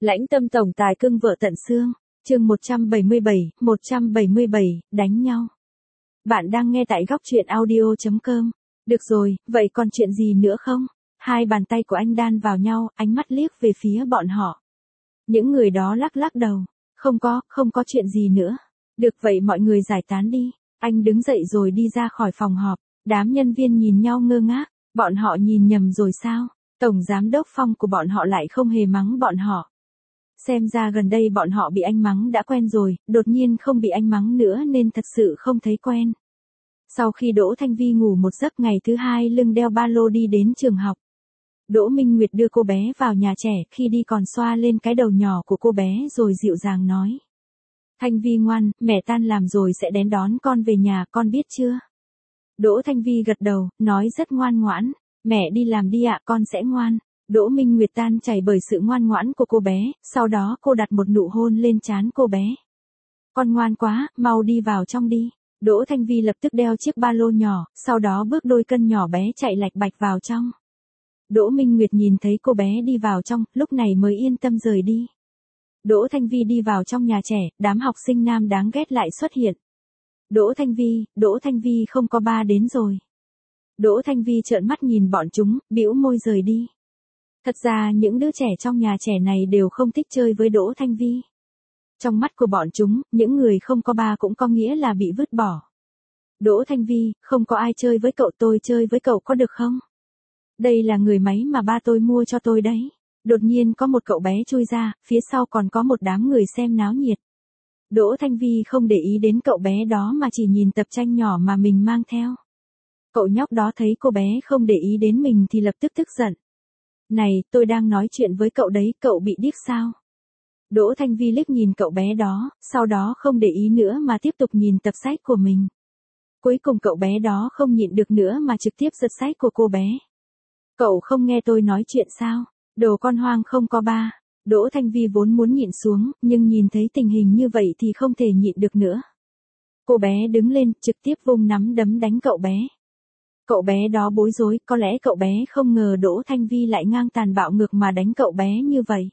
Lãnh tâm tổng tài cưng vợ tận xương, chương 177, đánh nhau. Bạn đang nghe tại góc truyện audio.com. Được rồi, vậy còn chuyện gì nữa không? Hai bàn tay của anh đan vào nhau, ánh mắt liếc về phía bọn họ. Những người đó lắc lắc đầu. Không có chuyện gì nữa. Được vậy mọi người giải tán đi. Anh đứng dậy rồi đi ra khỏi phòng họp. Đám nhân viên nhìn nhau ngơ ngác. Bọn họ nhìn nhầm rồi sao? Tổng giám đốc Phong của bọn họ lại không hề mắng bọn họ. Xem ra gần đây bọn họ bị anh mắng đã quen rồi, đột nhiên không bị anh mắng nữa nên thật sự không thấy quen. Sau khi Đỗ Thanh Vi ngủ một giấc ngày thứ hai lưng đeo ba lô đi đến trường học. Đỗ Minh Nguyệt đưa cô bé vào nhà trẻ, khi đi còn xoa lên cái đầu nhỏ của cô bé rồi dịu dàng nói. Thanh Vi ngoan, mẹ tan làm rồi sẽ đến đón con về nhà, con biết chưa? Đỗ Thanh Vi gật đầu, nói rất ngoan ngoãn. Mẹ đi làm đi ạ, con sẽ ngoan. Đỗ Minh Nguyệt tan chảy bởi sự ngoan ngoãn của cô bé, sau đó cô đặt một nụ hôn lên trán cô bé. Con ngoan quá, mau đi vào trong đi. Đỗ Thanh Vi lập tức đeo chiếc ba lô nhỏ, sau đó bước đôi chân nhỏ bé chạy lạch bạch vào trong. Đỗ Minh Nguyệt nhìn thấy cô bé đi vào trong, lúc này mới yên tâm rời đi. Đỗ Thanh Vi đi vào trong nhà trẻ, đám học sinh nam đáng ghét lại xuất hiện. Đỗ Thanh Vi không có ba đến rồi. Đỗ Thanh Vi trợn mắt nhìn bọn chúng, bĩu môi rời đi. Thật ra những đứa trẻ trong nhà trẻ này đều không thích chơi với Đỗ Thanh Vi. Trong mắt của bọn chúng, những người không có ba cũng có nghĩa là bị vứt bỏ. Đỗ Thanh Vi, không có ai chơi với cậu, tôi chơi với cậu có được không? Đây là người máy mà ba tôi mua cho tôi đấy. Đột nhiên có một cậu bé chui ra, phía sau còn có một đám người xem náo nhiệt. Đỗ Thanh Vi không để ý đến cậu bé đó mà chỉ nhìn tập tranh nhỏ mà mình mang theo. Cậu nhóc đó thấy cô bé không để ý đến mình thì lập tức tức giận. Này, tôi đang nói chuyện với cậu đấy, cậu bị điếc sao? Đỗ Thanh Vi liếc nhìn cậu bé đó, sau đó không để ý nữa mà tiếp tục nhìn tập sách của mình. Cuối cùng cậu bé đó không nhịn được nữa mà trực tiếp giật sách của cô bé. Cậu không nghe tôi nói chuyện sao? Đồ con hoang không có ba. Đỗ Thanh Vi vốn muốn nhịn xuống, nhưng nhìn thấy tình hình như vậy thì không thể nhịn được nữa. Cô bé đứng lên, trực tiếp vung nắm đấm đánh cậu bé. Cậu bé đó bối rối, có lẽ cậu bé không ngờ Đỗ Thanh Vi lại ngang tàn bạo ngược mà đánh cậu bé như vậy.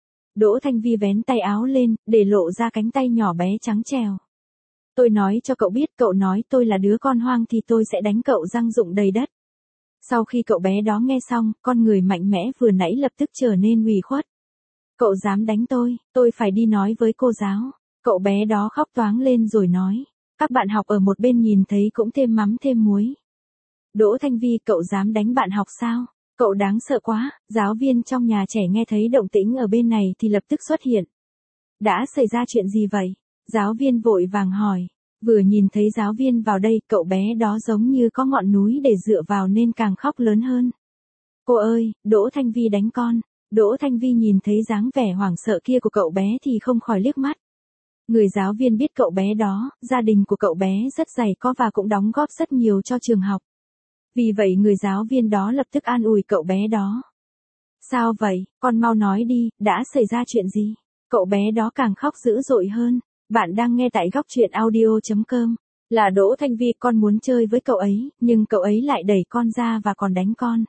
Đỗ Thanh Vi vén tay áo lên, để lộ ra cánh tay nhỏ bé trắng trèo. Tôi nói cho cậu biết, cậu nói tôi là đứa con hoang thì tôi sẽ đánh cậu răng rụng đầy đất. Sau khi cậu bé đó nghe xong, con người mạnh mẽ vừa nãy lập tức trở nên ủy khuất. Cậu dám đánh tôi phải đi nói với cô giáo. Cậu bé đó khóc toáng lên rồi nói. Các bạn học ở một bên nhìn thấy cũng thêm mắm thêm muối. Đỗ Thanh Vi, cậu dám đánh bạn học sao? Cậu đáng sợ quá. Giáo viên trong nhà trẻ nghe thấy động tĩnh ở bên này thì lập tức xuất hiện. Đã xảy ra chuyện gì vậy? Giáo viên vội vàng hỏi. Vừa nhìn thấy giáo viên vào đây, cậu bé đó giống như có ngọn núi để dựa vào nên càng khóc lớn hơn. Cô ơi, Đỗ Thanh Vi đánh con. Đỗ Thanh Vi nhìn thấy dáng vẻ hoảng sợ kia của cậu bé thì không khỏi liếc mắt. Người giáo viên biết cậu bé đó, gia đình của cậu bé rất giàu có và cũng đóng góp rất nhiều cho trường học. Vì vậy người giáo viên đó lập tức an ủi cậu bé đó. Sao vậy, con mau nói đi, đã xảy ra chuyện gì? Cậu bé đó càng khóc dữ dội hơn. Bạn đang nghe tại góc truyện audio.com. Là Đỗ Thanh Vi, con muốn chơi với cậu ấy, nhưng cậu ấy lại đẩy con ra và còn đánh con.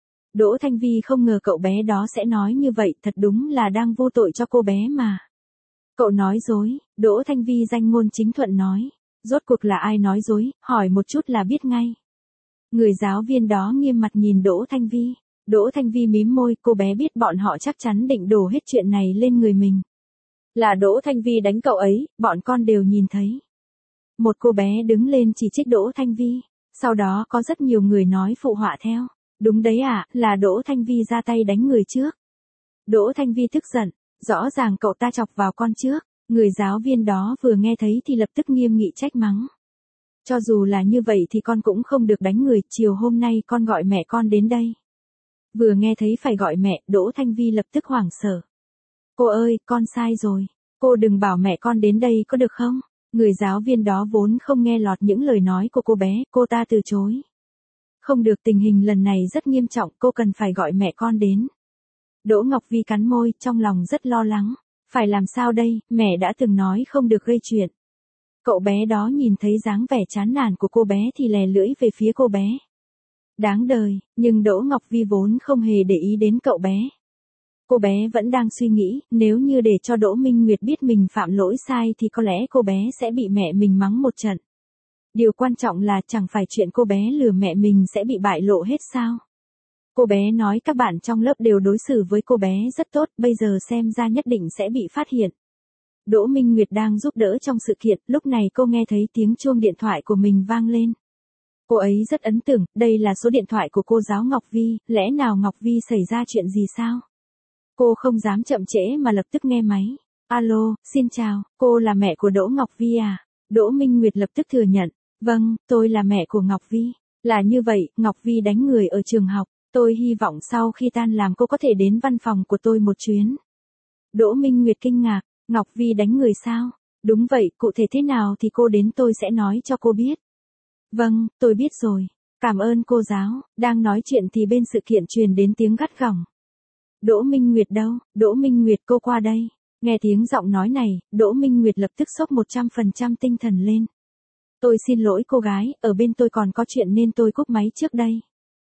Đỗ Thanh Vi không ngờ cậu bé đó sẽ nói như vậy, thật đúng là đang vô tội cho cô bé mà. Cậu nói dối. Đỗ Thanh Vi danh ngôn chính thuận nói. Rốt cuộc là ai nói dối, hỏi một chút là biết ngay. Người giáo viên đó nghiêm mặt nhìn Đỗ Thanh Vi. Đỗ Thanh Vi mím môi, cô bé biết bọn họ chắc chắn định đổ hết chuyện này lên người mình. Là Đỗ Thanh Vi đánh cậu ấy, bọn con đều nhìn thấy. Một cô bé đứng lên chỉ trích Đỗ Thanh Vi, sau đó có rất nhiều người nói phụ họa theo. Đúng đấy ạ, là Đỗ Thanh Vi ra tay đánh người trước. Đỗ Thanh Vi tức giận, rõ ràng cậu ta chọc vào con trước. Người giáo viên đó vừa nghe thấy thì lập tức nghiêm nghị trách mắng. Cho dù là như vậy thì con cũng không được đánh người, chiều hôm nay con gọi mẹ con đến đây. Vừa nghe thấy phải gọi mẹ, Đỗ Thanh Vi lập tức hoảng sợ. Cô ơi, con sai rồi. Cô đừng bảo mẹ con đến đây có được không? Người giáo viên đó vốn không nghe lọt những lời nói của cô bé, cô ta từ chối. Không được, tình hình lần này rất nghiêm trọng, cô cần phải gọi mẹ con đến. Đỗ Ngọc Vi cắn môi, trong lòng rất lo lắng. Phải làm sao đây, mẹ đã từng nói không được gây chuyện. Cậu bé đó nhìn thấy dáng vẻ chán nản của cô bé thì lè lưỡi về phía cô bé. Đáng đời, nhưng Đỗ Ngọc Vi vốn không hề để ý đến cậu bé. Cô bé vẫn đang suy nghĩ, nếu như để cho Đỗ Minh Nguyệt biết mình phạm lỗi sai thì có lẽ cô bé sẽ bị mẹ mình mắng một trận. Điều quan trọng là chẳng phải chuyện cô bé lừa mẹ mình sẽ bị bại lộ hết sao? Cô bé nói các bạn trong lớp đều đối xử với cô bé rất tốt, bây giờ xem ra nhất định sẽ bị phát hiện. Đỗ Minh Nguyệt đang giúp đỡ trong sự kiện, lúc này cô nghe thấy tiếng chuông điện thoại của mình vang lên. Cô ấy rất ấn tượng, đây là số điện thoại của cô giáo Ngọc Vi, lẽ nào Ngọc Vi xảy ra chuyện gì sao? Cô không dám chậm trễ mà lập tức nghe máy. Alo, xin chào, cô là mẹ của Đỗ Ngọc Vi à? Đỗ Minh Nguyệt lập tức thừa nhận. Vâng, tôi là mẹ của Ngọc Vi. Là như vậy, Ngọc Vi đánh người ở trường học. Tôi hy vọng sau khi tan làm cô có thể đến văn phòng của tôi một chuyến. Đỗ Minh Nguyệt kinh ngạc, Ngọc Vi đánh người sao? Đúng vậy, cụ thể thế nào thì cô đến tôi sẽ nói cho cô biết. Vâng, tôi biết rồi. Cảm ơn cô giáo. Đang nói chuyện thì bên sự kiện truyền đến tiếng gắt gỏng. Đỗ Minh Nguyệt đâu? Đỗ Minh Nguyệt cô qua đây. Nghe tiếng giọng nói này, Đỗ Minh Nguyệt lập tức sốc 100% tinh thần lên. Tôi xin lỗi cô gái, ở bên tôi còn có chuyện nên tôi cúp máy trước đây.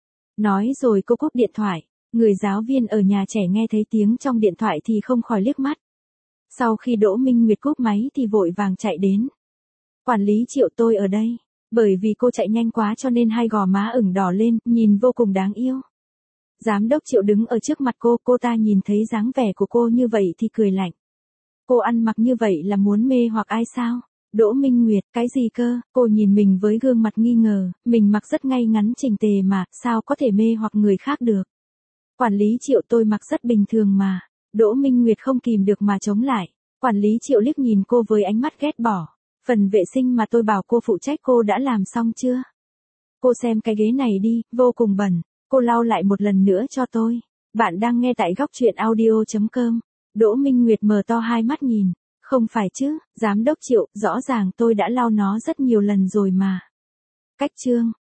Nói rồi cô cúp điện thoại. Người giáo viên ở nhà trẻ nghe thấy tiếng trong điện thoại thì không khỏi liếc mắt. Sau khi Đỗ Minh Nguyệt cúp máy thì vội vàng chạy đến. Quản lý Triệu tôi ở đây. Bởi vì cô chạy nhanh quá cho nên hai gò má ửng đỏ lên, nhìn vô cùng đáng yêu. Giám đốc Triệu đứng ở trước mặt cô ta nhìn thấy dáng vẻ của cô như vậy thì cười lạnh. Cô ăn mặc như vậy là muốn mê hoặc ai sao? Đỗ Minh Nguyệt, cái gì cơ? Cô nhìn mình với gương mặt nghi ngờ, mình mặc rất ngay ngắn chỉnh tề mà, sao có thể mê hoặc người khác được? Quản lý Triệu tôi mặc rất bình thường mà. Đỗ Minh Nguyệt không kìm được mà chống lại. Quản lý Triệu liếc nhìn cô với ánh mắt ghét bỏ. Phần vệ sinh mà tôi bảo cô phụ trách cô đã làm xong chưa? Cô xem cái ghế này đi, vô cùng bẩn. Cô lau lại một lần nữa cho tôi. Bạn đang nghe tại góc truyện audio.com. Đỗ Minh Nguyệt mở to hai mắt nhìn. Không phải chứ, giám đốc Triệu, rõ ràng tôi đã lau nó rất nhiều lần rồi mà. Cách chương.